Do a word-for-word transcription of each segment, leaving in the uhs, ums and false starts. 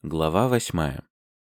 Глава восьмая.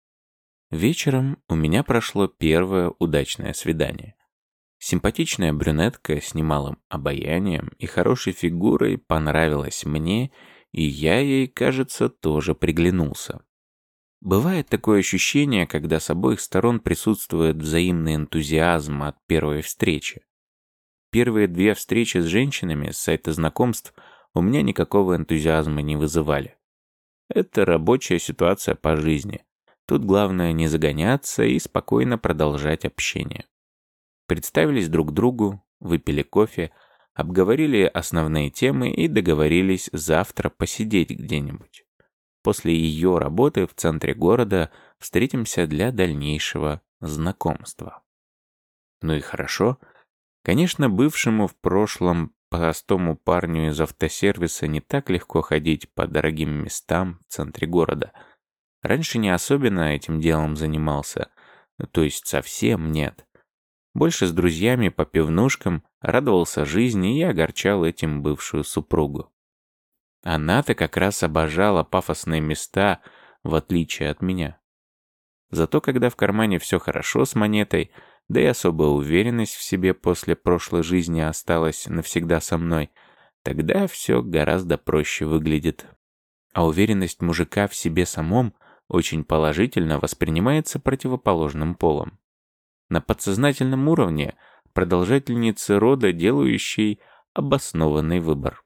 Вечером у меня прошло первое удачное свидание. Симпатичная брюнетка с немалым обаянием и хорошей фигурой понравилась мне, и я ей, кажется, тоже приглянулся. Бывает такое ощущение, когда с обоих сторон присутствует взаимный энтузиазм от первой встречи. Первые две встречи с женщинами с сайта знакомств у меня никакого энтузиазма не вызывали. Это рабочая ситуация по жизни. Тут главное не загоняться и спокойно продолжать общение. Представились друг другу, выпили кофе, обговорили основные темы и договорились завтра посидеть где-нибудь. После ее работы в центре города встретимся для дальнейшего знакомства. Ну и хорошо. Конечно, бывшему в прошлом простому парню из автосервиса не так легко ходить по дорогим местам в центре города. Раньше не особенно этим делом занимался, то есть совсем нет. Больше с друзьями по пивнушкам радовался жизни и огорчал этим бывшую супругу. Она-то как раз обожала пафосные места, в отличие от меня. Зато когда в кармане все хорошо с монетой, да и особая уверенность в себе после прошлой жизни осталась навсегда со мной, тогда все гораздо проще выглядит. А уверенность мужика в себе самом очень положительно воспринимается противоположным полом. На подсознательном уровне продолжательницы рода, делающей обоснованный выбор.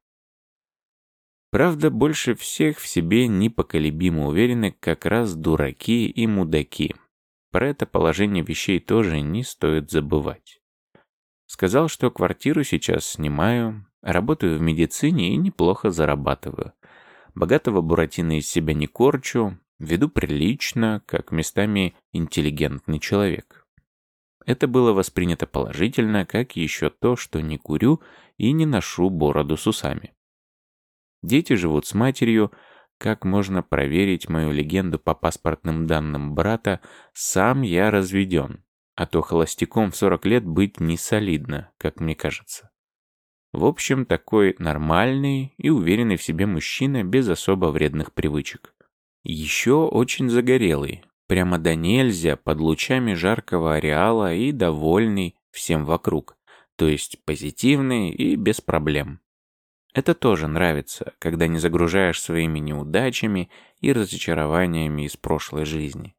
Правда, больше всех в себе непоколебимо уверены как раз дураки и мудаки. Про это положение вещей тоже не стоит забывать. Сказал, что квартиру сейчас снимаю, работаю в медицине и неплохо зарабатываю. Богатого буратино из себя не корчу, веду прилично, как местами интеллигентный человек. Это было воспринято положительно, как еще то, что не курю и не ношу бороду с усами. Дети живут с матерью. Как можно проверить мою легенду по паспортным данным брата, сам я разведен, а то холостяком в сорок лет быть не солидно, как мне кажется. В общем, такой нормальный и уверенный в себе мужчина без особо вредных привычек. Еще очень загорелый, прямо до нельзя, под лучами жаркого ареала и довольный всем вокруг, то есть позитивный и без проблем. Это тоже нравится, когда не загружаешь своими неудачами и разочарованиями из прошлой жизни.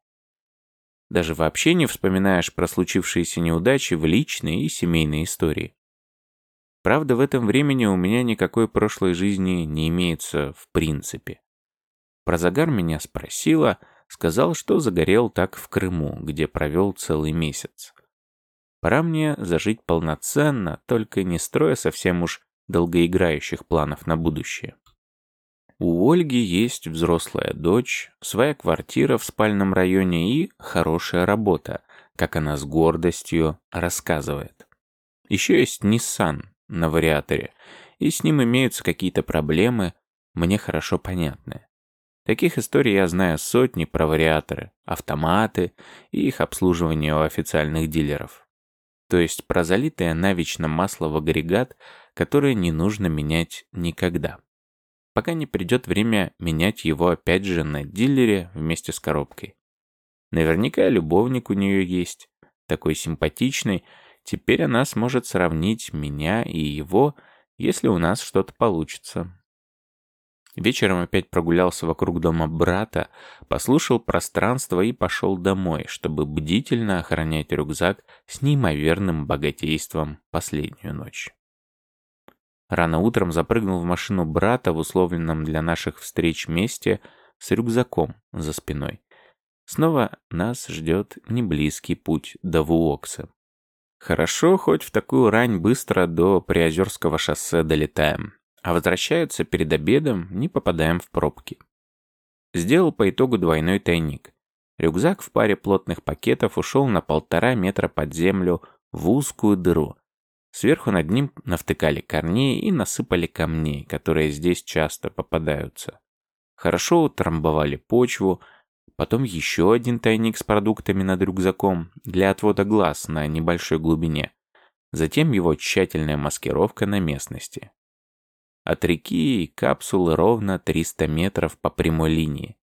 Даже вообще не вспоминаешь про случившиеся неудачи в личной и семейной истории. Правда, в этом времени у меня никакой прошлой жизни не имеется в принципе. Про загар меня спросила, сказал, что загорел так в Крыму, где провел целый месяц. Пора мне зажить полноценно, только не строя совсем уж долгоиграющих планов на будущее. У Ольги есть взрослая дочь, своя квартира в спальном районе и хорошая работа, как она с гордостью рассказывает. Еще есть Nissan на вариаторе, и с ним имеются какие-то проблемы, мне хорошо понятные. Таких историй я знаю сотни про вариаторы, автоматы и их обслуживание у официальных дилеров. То есть про залитое навечно масло в агрегат, которое не нужно менять никогда. Пока не придет время менять его опять же на дилере вместе с коробкой. Наверняка любовник у нее есть, такой симпатичный, теперь она сможет сравнить меня и его, если у нас что-то получится. Вечером опять прогулялся вокруг дома брата, послушал пространство и пошел домой, чтобы бдительно охранять рюкзак с неимоверным богатейством последнюю ночь. Рано утром запрыгнул в машину брата в условленном для наших встреч месте с рюкзаком за спиной. Снова нас ждет неблизкий путь до Вуокса. Хорошо, хоть в такую рань быстро до Приозерского шоссе долетаем. А возвращаются перед обедом, не попадаем в пробки. Сделал по итогу двойной тайник. Рюкзак в паре плотных пакетов ушел на полтора метра под землю в узкую дыру. Сверху над ним навтыкали корней и насыпали камней, которые здесь часто попадаются. Хорошо утрамбовали почву, потом еще один тайник с продуктами над рюкзаком для отвода глаз на небольшой глубине. Затем его тщательная маскировка на местности. От реки и капсулы ровно триста метров по прямой линии.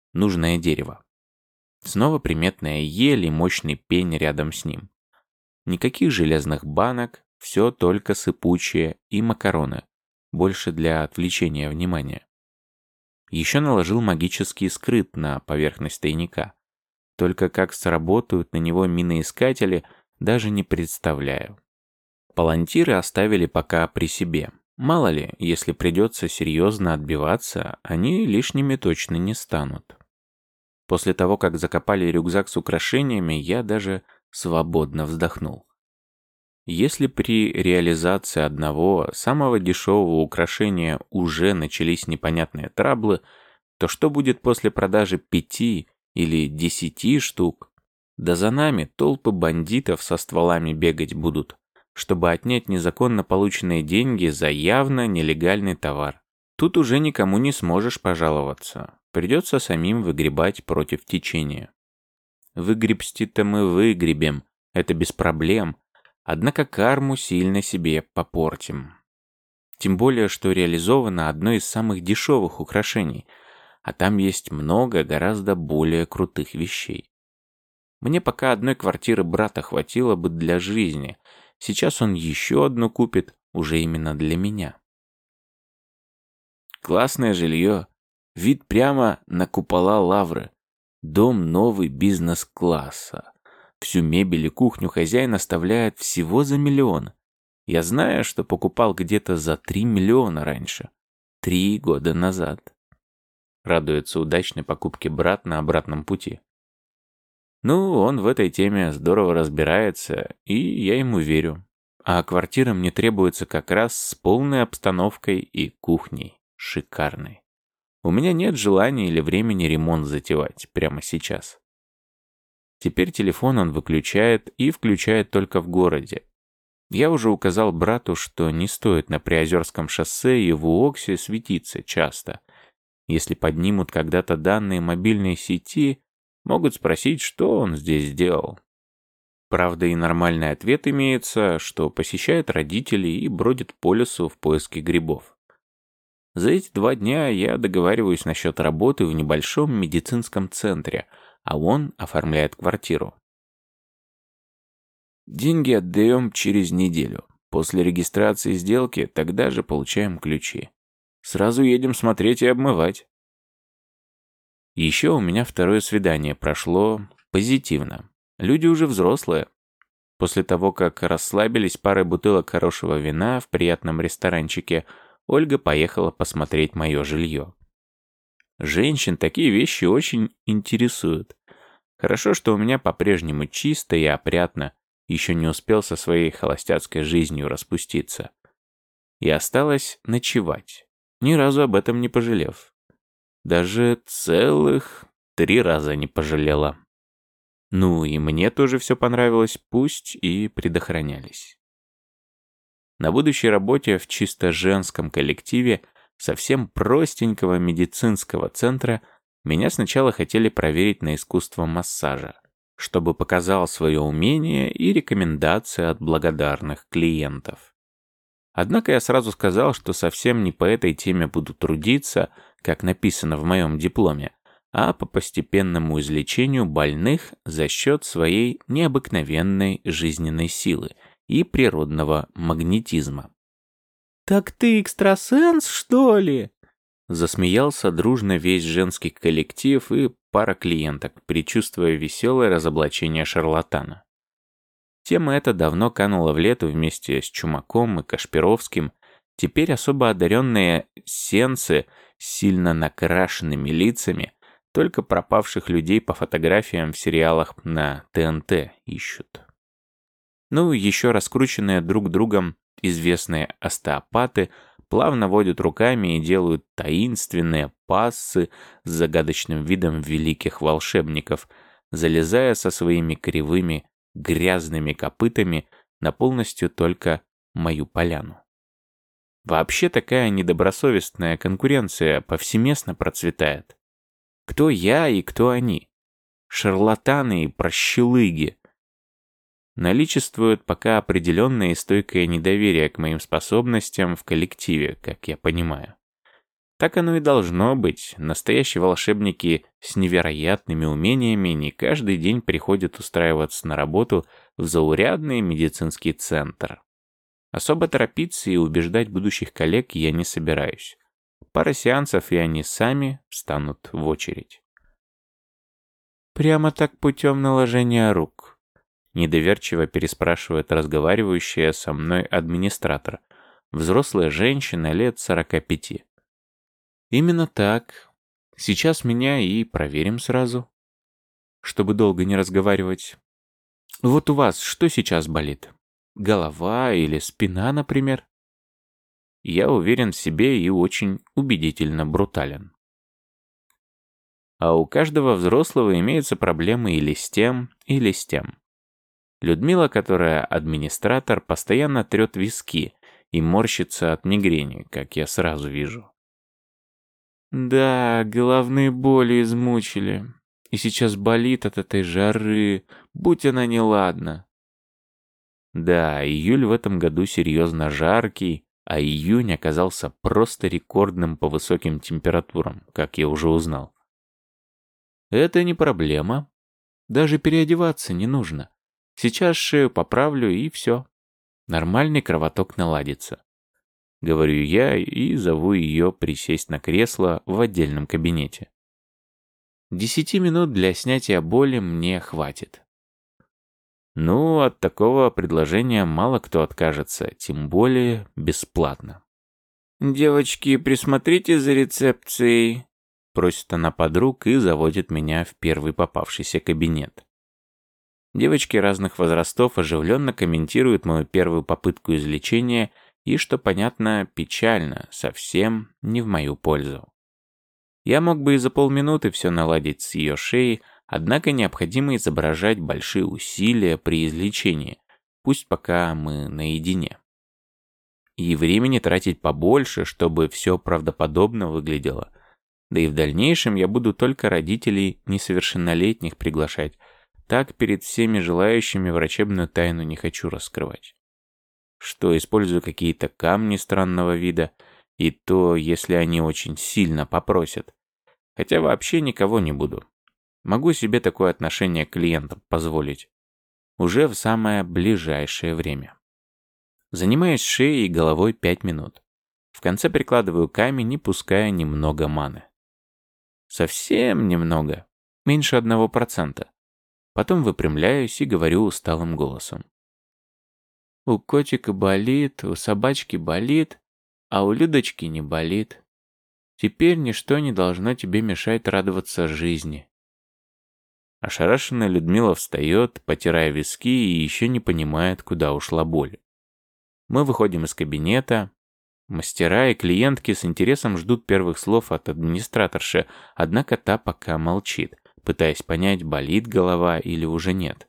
нужное дерево. Снова приметная ель и мощный пень рядом с ним. Никаких железных банок, все только сыпучее и макароны, больше для отвлечения внимания. Еще наложил магический скрыт на поверхность тайника. Только как сработают на него миноискатели, даже не представляю. Палантиры оставили пока при себе. Мало ли, если придется серьезно отбиваться, они лишними точно не станут. После того, как закопали рюкзак с украшениями, я даже свободно вздохнул. Если при реализации одного, самого дешевого украшения уже начались непонятные траблы, то что будет после продажи пяти или десяти штук? Да за нами толпы бандитов со стволами бегать будут, чтобы отнять незаконно полученные деньги за явно нелегальный товар. Тут уже никому не сможешь пожаловаться. Придется самим выгребать против течения. Выгребсти-то мы выгребем, это без проблем. Однако карму сильно себе попортим. Тем более, что реализовано одно из самых дешевых украшений, а там есть много гораздо более крутых вещей. Мне пока одной квартиры брата хватило бы для жизни. Сейчас он еще одну купит, уже именно для меня. Классное жилье. Вид прямо на купола Лавры. Дом новый бизнес-класса. Всю мебель и кухню хозяин оставляет всего за миллион. Я знаю, что покупал где-то за три миллиона раньше. Три года назад. Радуется удачной покупке брат на обратном пути. Ну, он в этой теме здорово разбирается, и я ему верю. А квартира мне требуется как раз с полной обстановкой и кухней. Шикарной. У меня нет желания или времени ремонт затевать прямо сейчас. Теперь телефон он выключает и включает только в городе. Я уже указал брату, что не стоит на Приозерском шоссе и в Уоксе светиться часто. Если поднимут когда-то данные мобильной сети, могут спросить, что он здесь делал. Правда, и нормальный ответ имеется, что посещает родителей и бродит по лесу в поиске грибов. За эти два дня я договариваюсь насчет работы в небольшом медицинском центре, а он оформляет квартиру. Деньги отдаем через неделю. После регистрации сделки тогда же получаем ключи. Сразу едем смотреть и обмывать. Еще у меня второе свидание прошло позитивно. Люди уже взрослые. После того, как расслабились парой бутылок хорошего вина в приятном ресторанчике, Ольга поехала посмотреть мое жилье. Женщин такие вещи очень интересуют. Хорошо, что у меня по-прежнему чисто и опрятно, еще не успел со своей холостяцкой жизнью распуститься. И осталось ночевать, ни разу об этом не пожалев. Даже целых три раза не пожалела. Ну и мне тоже все понравилось, пусть и предохранялись. На будущей работе в чисто женском коллективе совсем простенького медицинского центра меня сначала хотели проверить на искусство массажа, чтобы показал свое умение и рекомендации от благодарных клиентов. Однако я сразу сказал, что совсем не по этой теме буду трудиться, как написано в моем дипломе, а по постепенному излечению больных за счет своей необыкновенной жизненной силы и природного магнетизма. «Так ты экстрасенс, что ли?» Засмеялся дружно весь женский коллектив и пара клиенток, предчувствуя веселое разоблачение шарлатана. Тема эта давно канула в лету вместе с Чумаком и Кашпировским. Теперь особо одаренные сенсы с сильно накрашенными лицами только пропавших людей по фотографиям в сериалах на Т Н Т ищут. Ну, еще раскрученные друг другом известные остеопаты плавно водят руками и делают таинственные пассы с загадочным видом великих волшебников, залезая со своими кривыми грязными копытами на полностью только мою поляну. Вообще такая недобросовестная конкуренция повсеместно процветает. Кто я и кто они? Шарлатаны и прощелыги. Наличествует пока определенное и стойкое недоверие к моим способностям в коллективе, как я понимаю. Так оно и должно быть. Настоящие волшебники с невероятными умениями не каждый день приходят устраиваться на работу в заурядный медицинский центр. Особо торопиться и убеждать будущих коллег я не собираюсь. Пара сеансов, и они сами встанут в очередь. «Прямо так путем наложения рук?» Недоверчиво переспрашивает разговаривающая со мной администратор, взрослая женщина лет сорока пяти. «Именно так. Сейчас меня и проверим сразу, чтобы долго не разговаривать. Вот у вас что сейчас болит? Голова или спина, например?» Я уверен в себе и очень убедительно брутален. А у каждого взрослого имеются проблемы или с тем, или с тем. Людмила, которая администратор, постоянно трет виски и морщится от мигрени, как я сразу вижу. «Да, головные боли измучили. И сейчас болит от этой жары, будь она неладна». Да, июль в этом году серьезно жаркий, а июнь оказался просто рекордным по высоким температурам, как я уже узнал. Это не проблема. Даже переодеваться не нужно. Сейчас шею поправлю и все. Нормальный кровоток наладится. Говорю я и зову ее присесть на кресло в отдельном кабинете. Десяти минут для снятия боли мне хватит. Ну, от такого предложения мало кто откажется, тем более бесплатно. «Девочки, присмотрите за рецепцией», — просит она подруг и заводит меня в первый попавшийся кабинет. Девочки разных возрастов оживленно комментируют мою первую попытку излечения и, что понятно, печально, совсем не в мою пользу. Я мог бы и за полминуты все наладить с ее шеей, однако необходимо изображать большие усилия при излечении, пусть пока мы наедине. И времени тратить побольше, чтобы все правдоподобно выглядело. Да и в дальнейшем я буду только родителей несовершеннолетних приглашать. Так перед всеми желающими врачебную тайну не хочу раскрывать. Что, использую какие-то камни странного вида, и то, если они очень сильно попросят. Хотя вообще никого не буду. Могу себе такое отношение к клиентам позволить. Уже в самое ближайшее время. Занимаюсь шеей и головой пять минут. В конце прикладываю камень и пускаю немного маны. Совсем немного. Меньше одного процента. Потом выпрямляюсь и говорю усталым голосом. У котика болит, у собачки болит, а у Людочки не болит. Теперь ничто не должно тебе мешать радоваться жизни. Ошарашенная Людмила встает, потирая виски и еще не понимает, куда ушла боль. Мы выходим из кабинета. Мастера и клиентки с интересом ждут первых слов от администраторши, однако та пока молчит, пытаясь понять, болит голова или уже нет.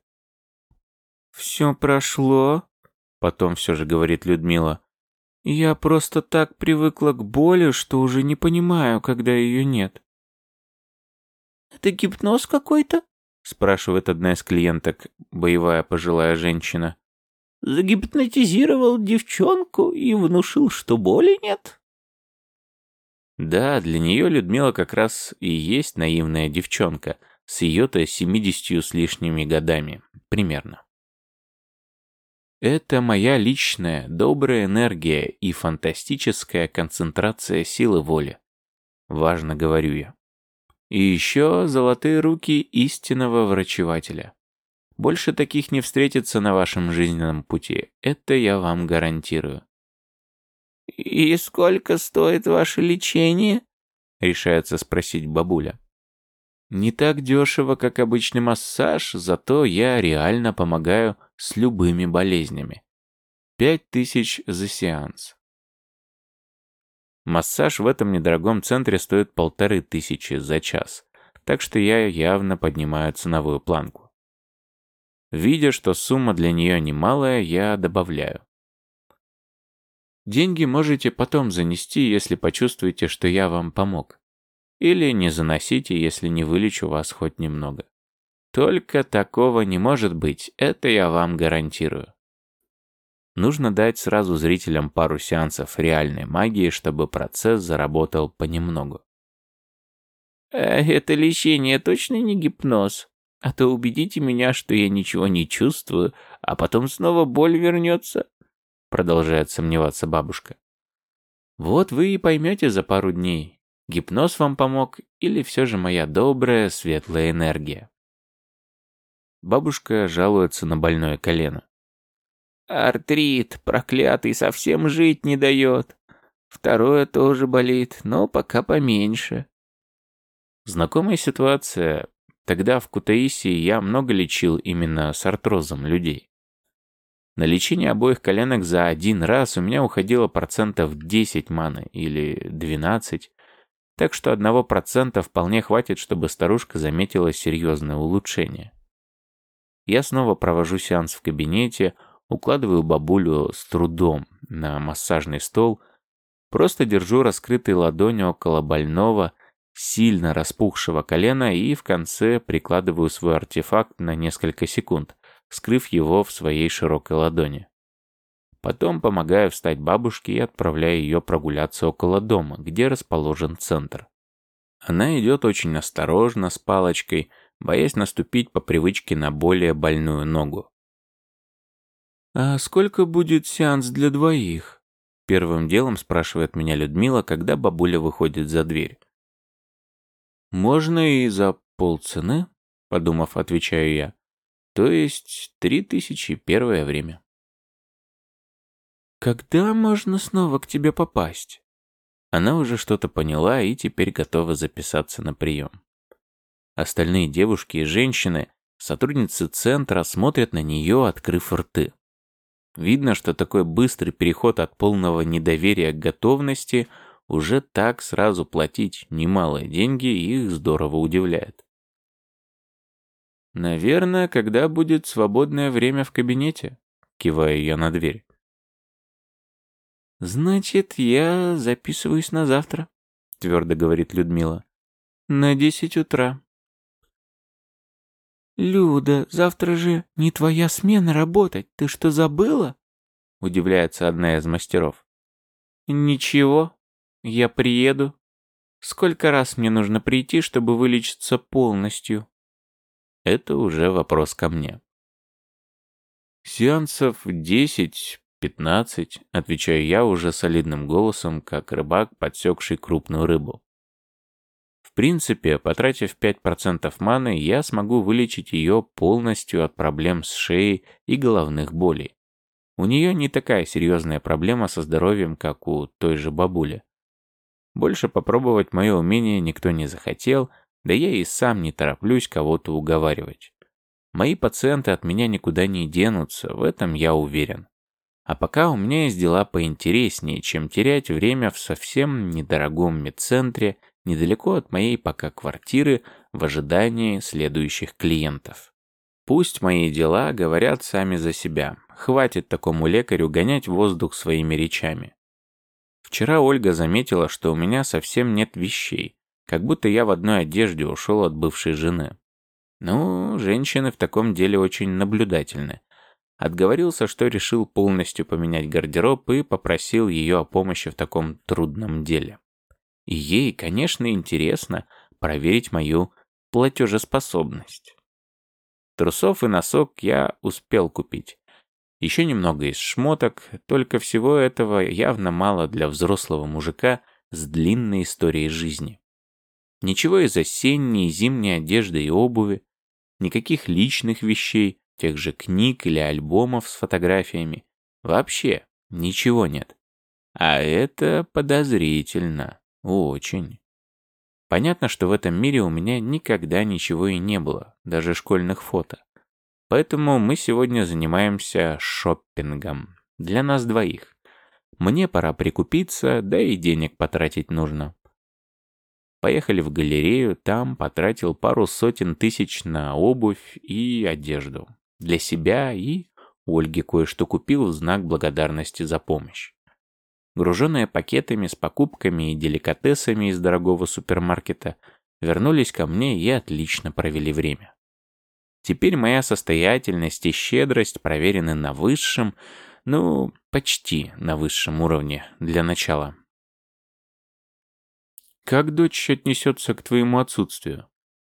«Все прошло», — потом все же говорит Людмила. «Я просто так привыкла к боли, что уже не понимаю, когда ее нет». «Это гипноз какой-то?» — спрашивает одна из клиенток, боевая пожилая женщина. «Загипнотизировал девчонку и внушил, что боли нет?» Да, для нее Людмила как раз и есть наивная девчонка, с ее-то семидесятью с лишними годами, примерно. Это моя личная, добрая энергия и фантастическая концентрация силы воли. Важно, говорю я. И еще золотые руки истинного врачевателя. Больше таких не встретится на вашем жизненном пути. Это я вам гарантирую. «И сколько стоит ваше лечение?» — решается спросить бабуля. Не так дешево, как обычный массаж, зато я реально помогаю с любыми болезнями. Пять тысяч за сеанс. Массаж в этом недорогом центре стоит полторы тысячи за час, так что я явно поднимаю ценовую планку. Видя, что сумма для нее немалая, я добавляю. Деньги можете потом занести, если почувствуете, что я вам помог. Или не заносите, если не вылечу вас хоть немного. Только такого не может быть, это я вам гарантирую. Нужно дать сразу зрителям пару сеансов реальной магии, чтобы процесс заработал понемногу. «А это лечение точно не гипноз? А то убедите меня, что я ничего не чувствую, а потом снова боль вернется», — продолжает сомневаться бабушка. Вот вы и поймете за пару дней, гипноз вам помог или все же моя добрая, светлая энергия. Бабушка жалуется на больное колено. «Артрит, проклятый, совсем жить не дает. Второе тоже болит, но пока поменьше». Знакомая ситуация. Тогда в Кутаиси я много лечил именно с артрозом людей. На лечение обоих коленок за один раз у меня уходило процентов десять маны или двенадцать, так что одного процента вполне хватит, чтобы старушка заметила серьезное улучшение. Я снова провожу сеанс в кабинете, укладываю бабулю с трудом на массажный стол, просто держу раскрытой ладонью около больного, сильно распухшего колена и в конце прикладываю свой артефакт на несколько секунд, скрыв его в своей широкой ладони. Потом помогаю встать бабушке и отправляю ее прогуляться около дома, где расположен центр. Она идет очень осторожно, с палочкой, боясь наступить по привычке на более больную ногу. «А сколько будет сеанс для двоих?» Первым делом спрашивает меня Людмила, когда бабуля выходит за дверь. «Можно и за полцены?» Подумав, отвечаю я. То есть три тысячи первое время. «Когда можно снова к тебе попасть?» Она уже что-то поняла и теперь готова записаться на прием. Остальные девушки и женщины, сотрудницы центра, смотрят на нее, открыв рты. Видно, что такой быстрый переход от полного недоверия к готовности уже так сразу платить немалые деньги их здорово удивляет. «Наверное, когда будет свободное время в кабинете», — киваю я на дверь. «Значит, я записываюсь на завтра», — твердо говорит Людмила. «На десять утра». «Люда, завтра же не твоя смена работать, ты что, забыла?» — удивляется одна из мастеров. «Ничего, я приеду. Сколько раз мне нужно прийти, чтобы вылечиться полностью?» Это уже вопрос ко мне. «Сеансов десять-пятнадцать», отвечаю я уже солидным голосом, как рыбак, подсекший крупную рыбу. В принципе, потратив пять процентов маны, я смогу вылечить ее полностью от проблем с шеей и головных болей. У нее не такая серьезная проблема со здоровьем, как у той же бабули. Больше попробовать мое умение никто не захотел, да я и сам не тороплюсь кого-то уговаривать. Мои пациенты от меня никуда не денутся, в этом я уверен. А пока у меня есть дела поинтереснее, чем терять время в совсем недорогом медцентре, недалеко от моей пока квартиры, в ожидании следующих клиентов. Пусть мои дела говорят сами за себя. Хватит такому лекарю гонять воздух своими речами. Вчера Ольга заметила, что у меня совсем нет вещей, как будто я в одной одежде ушел от бывшей жены. Ну, женщины в таком деле очень наблюдательны. Отговорился, что решил полностью поменять гардероб и попросил ее о помощи в таком трудном деле. И ей, конечно, интересно проверить мою платежеспособность. Трусов и носок я успел купить. Еще немного из шмоток, только всего этого явно мало для взрослого мужика с длинной историей жизни. Ничего из осенней и зимней одежды и обуви, никаких личных вещей, тех же книг или альбомов с фотографиями. Вообще ничего нет. А это подозрительно. Очень. Понятно, что в этом мире у меня никогда ничего и не было, даже школьных фото. Поэтому мы сегодня занимаемся шоппингом. Для нас двоих. Мне пора прикупиться, да и денег потратить нужно. Поехали в галерею, там потратил пару сотен тысяч на обувь и одежду. Для себя и Ольге кое-что купил в знак благодарности за помощь. Груженные пакетами с покупками и деликатесами из дорогого супермаркета, вернулись ко мне и отлично провели время. Теперь моя состоятельность и щедрость проверены на высшем, Ну, почти на высшем уровне для начала. Как дочь отнесется к твоему отсутствию?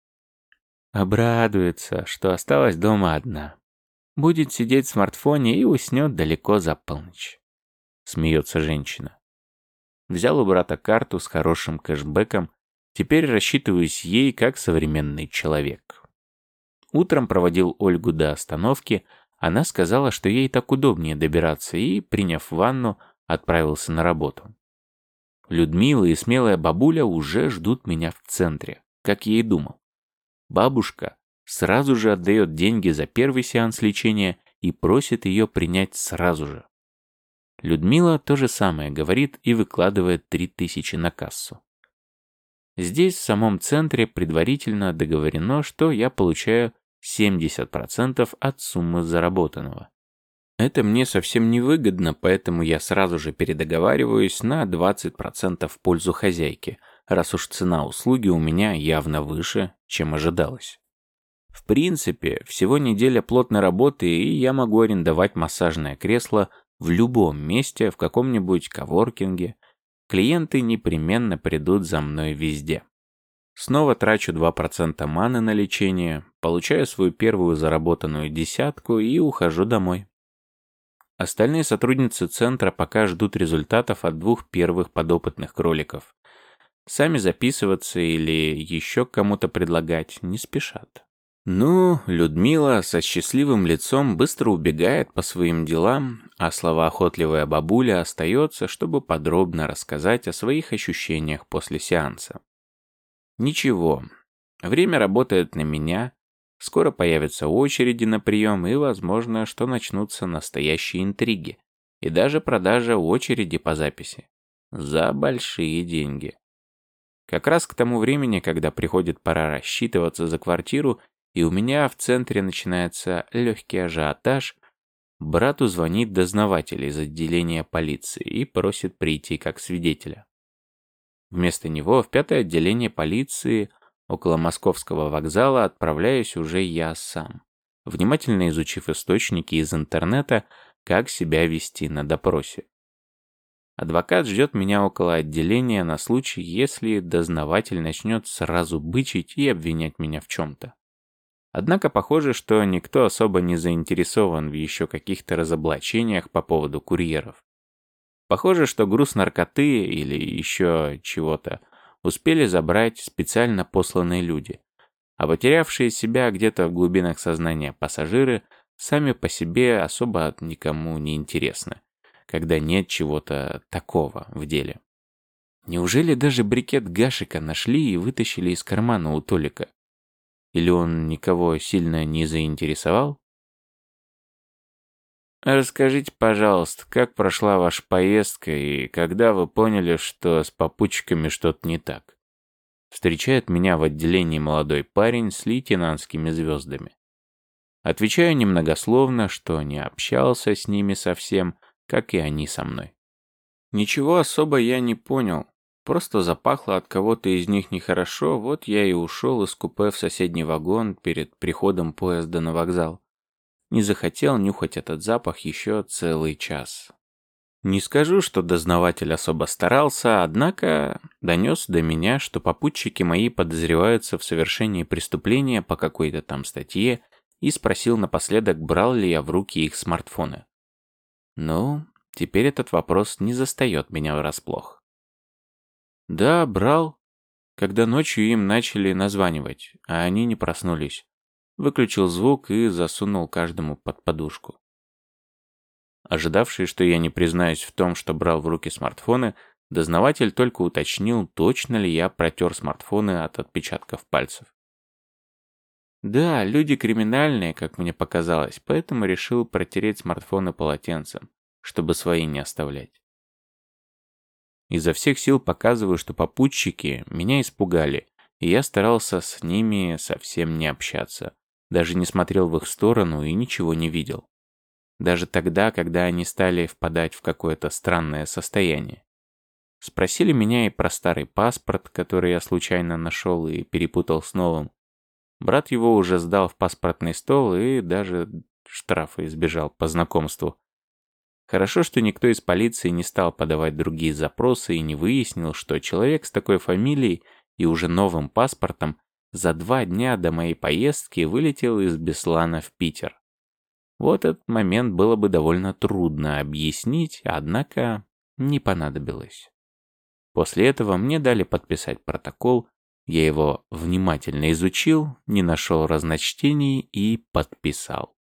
Обрадуется, что осталась дома одна. Будет сидеть в смартфоне и уснет далеко за полночь. Смеется женщина. Взял у брата карту с хорошим кэшбэком. Теперь рассчитываюсь ей как современный человек. Утром проводил Ольгу до остановки. Она сказала, что ей так удобнее добираться, и, приняв ванну, отправился на работу. Людмила и смелая бабуля уже ждут меня в центре, как я и думал. Бабушка сразу же отдает деньги за первый сеанс лечения и просит ее принять сразу же. Людмила то же самое говорит и выкладывает три тысячи на кассу. Здесь, в самом центре, предварительно договорено, что я получаю семьдесят процентов от суммы заработанного. Это мне совсем не выгодно, поэтому я сразу же передоговариваюсь на двадцать процентов в пользу хозяйки, раз уж цена услуги у меня явно выше, чем ожидалось. В принципе, всего неделя плотной работы, и я могу арендовать массажное кресло в любом месте, в каком-нибудь коворкинге. Клиенты непременно придут за мной везде. Снова трачу два процента маны на лечение, получаю свою первую заработанную десятку и ухожу домой. Остальные сотрудницы центра пока ждут результатов от двух первых подопытных кроликов. Сами записываться или еще кому-то предлагать не спешат. Ну, Людмила со счастливым лицом быстро убегает по своим делам, а словоохотливая бабуля остается, чтобы подробно рассказать о своих ощущениях после сеанса. Ничего, время работает на меня, скоро появятся очереди на прием, и возможно, что начнутся настоящие интриги, и даже продажа очереди по записи. За большие деньги. Как раз к тому времени, когда приходит пора рассчитываться за квартиру, и у меня в центре начинается легкий ажиотаж, брату звонит дознаватель из отделения полиции и просит прийти как свидетеля. Вместо него в пятое отделение полиции около Московского вокзала отправляюсь уже я сам, внимательно изучив источники из интернета, как себя вести на допросе. Адвокат ждет меня около отделения на случай, если дознаватель начнет сразу бычить и обвинять меня в чем-то. Однако похоже, что никто особо не заинтересован в еще каких-то разоблачениях по поводу курьеров. Похоже, что груз наркоты или еще чего-то успели забрать специально посланные люди, а потерявшие себя где-то в глубинах сознания пассажиры сами по себе особо никому не интересны, когда нет чего-то такого в деле. Неужели даже брикет гашика нашли и вытащили из кармана у Толика? Или он никого сильно не заинтересовал? Расскажите, пожалуйста, как прошла ваша поездка и когда вы поняли, что с попутчиками что-то не так? Встречает меня в отделении молодой парень с лейтенантскими звездами. Отвечаю немногословно, что не общался с ними совсем, как и они со мной. Ничего особо я не понял, просто запахло от кого-то из них нехорошо, вот я и ушел из купе в соседний вагон перед приходом поезда на вокзал. Не захотел нюхать этот запах еще целый час. Не скажу, что дознаватель особо старался, однако донес до меня, что попутчики мои подозреваются в совершении преступления по какой-то там статье, и спросил напоследок, брал ли я в руки их смартфоны. Ну, теперь этот вопрос не застает меня врасплох. Да, брал, когда ночью им начали названивать, а они не проснулись. Выключил звук и засунул каждому под подушку. Ожидавший, что я не признаюсь в том, что брал в руки смартфоны, дознаватель только уточнил, точно ли я протер смартфоны от отпечатков пальцев. Да, люди криминальные, как мне показалось, поэтому решил протереть смартфоны полотенцем, чтобы свои не оставлять. Изо всех сил показываю, что попутчики меня испугали, и я старался с ними совсем не общаться. Даже не смотрел в их сторону и ничего не видел. Даже тогда, когда они стали впадать в какое-то странное состояние. Спросили меня и про старый паспорт, который я случайно нашел и перепутал с новым. Брат его уже сдал в паспортный стол и даже штрафа избежал по знакомству. Хорошо, что никто из полиции не стал подавать другие запросы и не выяснил, что человек с такой фамилией и уже новым паспортом за два дня до моей поездки вылетел из Беслана в Питер. Вот этот момент было бы довольно трудно объяснить, однако не понадобилось. После этого мне дали подписать протокол, я его внимательно изучил, не нашел разночтений и подписал.